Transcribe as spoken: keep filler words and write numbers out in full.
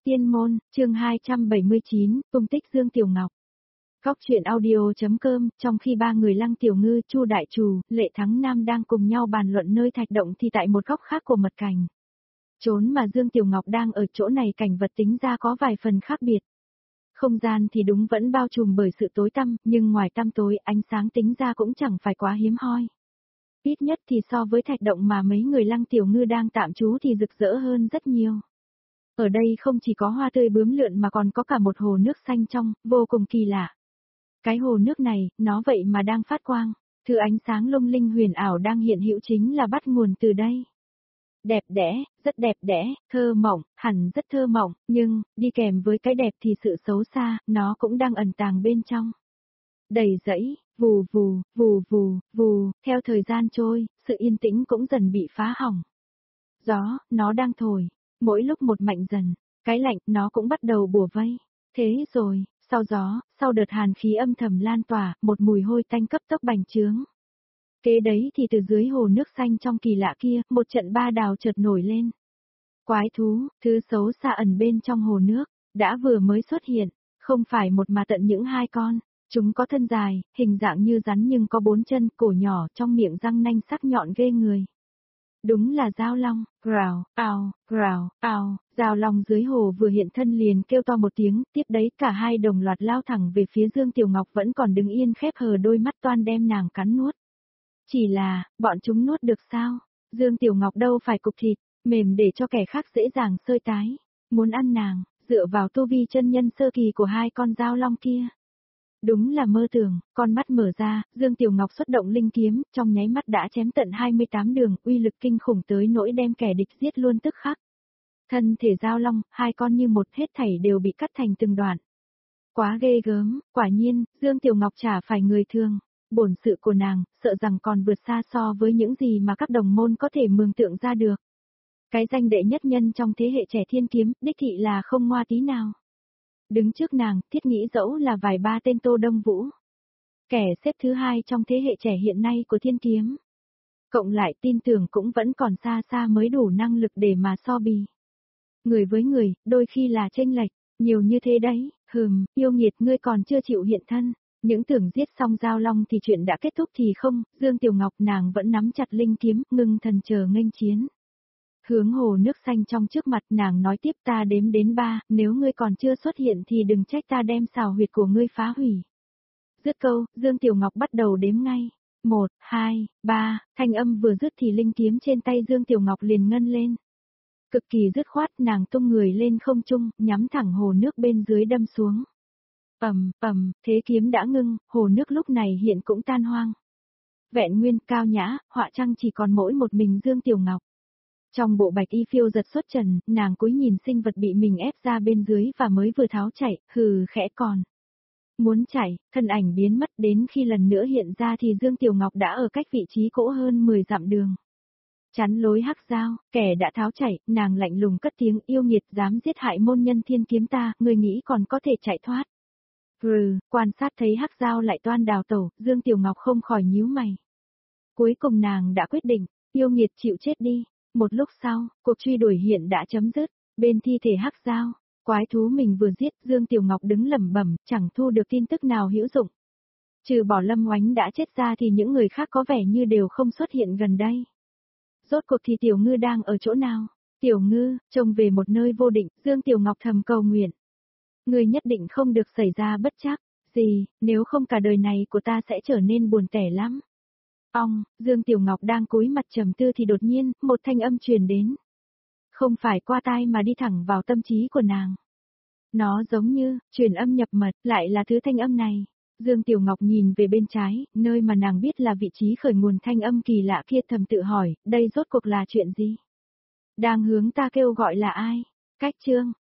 Tiên môn, chương hai trăm bảy mươi chín, tung tích Dương Tiểu Ngọc. Góc truyện audio.com, trong khi ba người Lăng Tiểu Ngư, Chu Đại Trù, Lệ Thắng Nam đang cùng nhau bàn luận nơi thạch động thì tại một góc khác của mật cảnh. Chốn mà Dương Tiểu Ngọc đang ở chỗ này cảnh vật tính ra có vài phần khác biệt. Không gian thì đúng vẫn bao trùm bởi sự tối tăm, nhưng ngoài tăm tối ánh sáng tính ra cũng chẳng phải quá hiếm hoi. Ít nhất thì so với thạch động mà mấy người Lăng Tiểu Ngư đang tạm trú thì rực rỡ hơn rất nhiều. Ở đây không chỉ có hoa tươi bướm lượn mà còn có cả một hồ nước xanh trong, vô cùng kỳ lạ. Cái hồ nước này, nó vậy mà đang phát quang, thứ ánh sáng lung linh huyền ảo đang hiện hữu chính là bắt nguồn từ đây. Đẹp đẽ, rất đẹp đẽ, thơ mộng, hẳn rất thơ mộng, nhưng, đi kèm với cái đẹp thì sự xấu xa, nó cũng đang ẩn tàng bên trong. Đầy dẫy, vù vù, vù vù, vù, theo thời gian trôi, sự yên tĩnh cũng dần bị phá hỏng. Gió, nó đang thổi. Mỗi lúc một mạnh dần, cái lạnh nó cũng bắt đầu bủa vây. Thế rồi, sau gió, sau đợt hàn khí âm thầm lan tỏa, một mùi hôi tanh cấp tốc bành trướng. Kế đấy thì từ dưới hồ nước xanh trong kỳ lạ kia, một trận ba đào chợt nổi lên. Quái thú, thứ xấu xa ẩn bên trong hồ nước, đã vừa mới xuất hiện, không phải một mà tận những hai con. Chúng có thân dài, hình dạng như rắn nhưng có bốn chân, cổ nhỏ, trong miệng răng nanh sắc nhọn ghê người. Đúng là Dao Long, rào, ào, rào, ào, Dao Long dưới hồ vừa hiện thân liền kêu to một tiếng, tiếp đấy cả hai đồng loạt lao thẳng về phía Dương Tiểu Ngọc vẫn còn đứng yên khép hờ đôi mắt toan đem nàng cắn nuốt. Chỉ là, bọn chúng nuốt được sao? Dương Tiểu Ngọc đâu phải cục thịt, mềm để cho kẻ khác dễ dàng xơi tái. Muốn ăn nàng, dựa vào tu vi chân nhân sơ kỳ của hai con Dao Long kia. Đúng là mơ tưởng, con mắt mở ra, Dương Tiểu Ngọc xuất động linh kiếm, trong nháy mắt đã chém tận hai mươi tám đường, uy lực kinh khủng tới nỗi đem kẻ địch giết luôn tức khắc. Thân thể Dao Long, hai con như một hết thảy đều bị cắt thành từng đoạn. Quá ghê gớm, quả nhiên, Dương Tiểu Ngọc chả phải người thường. Bổn sự của nàng, sợ rằng còn vượt xa so với những gì mà các đồng môn có thể mường tượng ra được. Cái danh đệ nhất nhân trong thế hệ trẻ thiên kiếm, đích thị là không ngoa tí nào. Đứng trước nàng, thiết nghĩ dẫu là vài ba tên Tô Đông Vũ. Kẻ xếp thứ hai trong thế hệ trẻ hiện nay của thiên kiếm. Cộng lại tin tưởng cũng vẫn còn xa xa mới đủ năng lực để mà so bì. Người với người, đôi khi là chênh lệch, nhiều như thế đấy, hừm, yêu nghiệt ngươi còn chưa chịu hiện thân. Những tưởng giết xong Dao Long thì chuyện đã kết thúc thì không, Dương Tiểu Ngọc nàng vẫn nắm chặt linh kiếm, ngưng thần chờ nghênh chiến. Hướng hồ nước xanh trong trước mặt nàng nói tiếp ta đếm đến ba, nếu ngươi còn chưa xuất hiện thì đừng trách ta đem xào huyệt của ngươi phá hủy. Dứt câu, Dương Tiểu Ngọc bắt đầu đếm ngay. Một, hai, ba, thanh âm vừa dứt thì linh kiếm trên tay Dương Tiểu Ngọc liền ngân lên. Cực kỳ dứt khoát nàng tung người lên không trung, nhắm thẳng hồ nước bên dưới đâm xuống. Ầm, ầm, thế kiếm đã ngưng, hồ nước lúc này hiện cũng tan hoang. Vẹn nguyên cao nhã, họa trăng chỉ còn mỗi một mình Dương Tiểu Ngọc. Trong bộ bạch y phiêu giật xuất trần, nàng cúi nhìn sinh vật bị mình ép ra bên dưới và mới vừa tháo chạy, hừ khẽ còn. Muốn chạy, thân ảnh biến mất đến khi lần nữa hiện ra thì Dương Tiểu Ngọc đã ở cách vị trí cỗ hơn mười dặm đường. Chắn lối hắc dao, kẻ đã tháo chạy, nàng lạnh lùng cất tiếng yêu nghiệt dám giết hại môn nhân thiên kiếm ta, người nghĩ còn có thể chạy thoát. Rừ, quan sát thấy hắc dao lại toan đào tẩu, Dương Tiểu Ngọc không khỏi nhíu mày. Cuối cùng nàng đã quyết định, yêu nghiệt chịu chết đi. Một lúc sau, cuộc truy đuổi hiện đã chấm dứt, bên thi thể hắc dao, quái thú mình vừa giết, Dương Tiểu Ngọc đứng lẩm bẩm, chẳng thu được tin tức nào hữu dụng. Trừ bỏ Lâm Oánh đã chết ra thì những người khác có vẻ như đều không xuất hiện gần đây. Rốt cuộc thì Tiểu Ngư đang ở chỗ nào? Tiểu Ngư, trông về một nơi vô định, Dương Tiểu Ngọc thầm cầu nguyện. Người nhất định không được xảy ra bất trắc, gì, nếu không cả đời này của ta sẽ trở nên buồn tẻ lắm. Ong, Dương Tiểu Ngọc đang cúi mặt trầm tư thì đột nhiên, một thanh âm truyền đến. Không phải qua tai mà đi thẳng vào tâm trí của nàng. Nó giống như, truyền âm nhập mật, lại là thứ thanh âm này. Dương Tiểu Ngọc nhìn về bên trái, nơi mà nàng biết là vị trí khởi nguồn thanh âm kỳ lạ kia thầm tự hỏi, đây rốt cuộc là chuyện gì? Đang hướng ta kêu gọi là ai? Cách chương,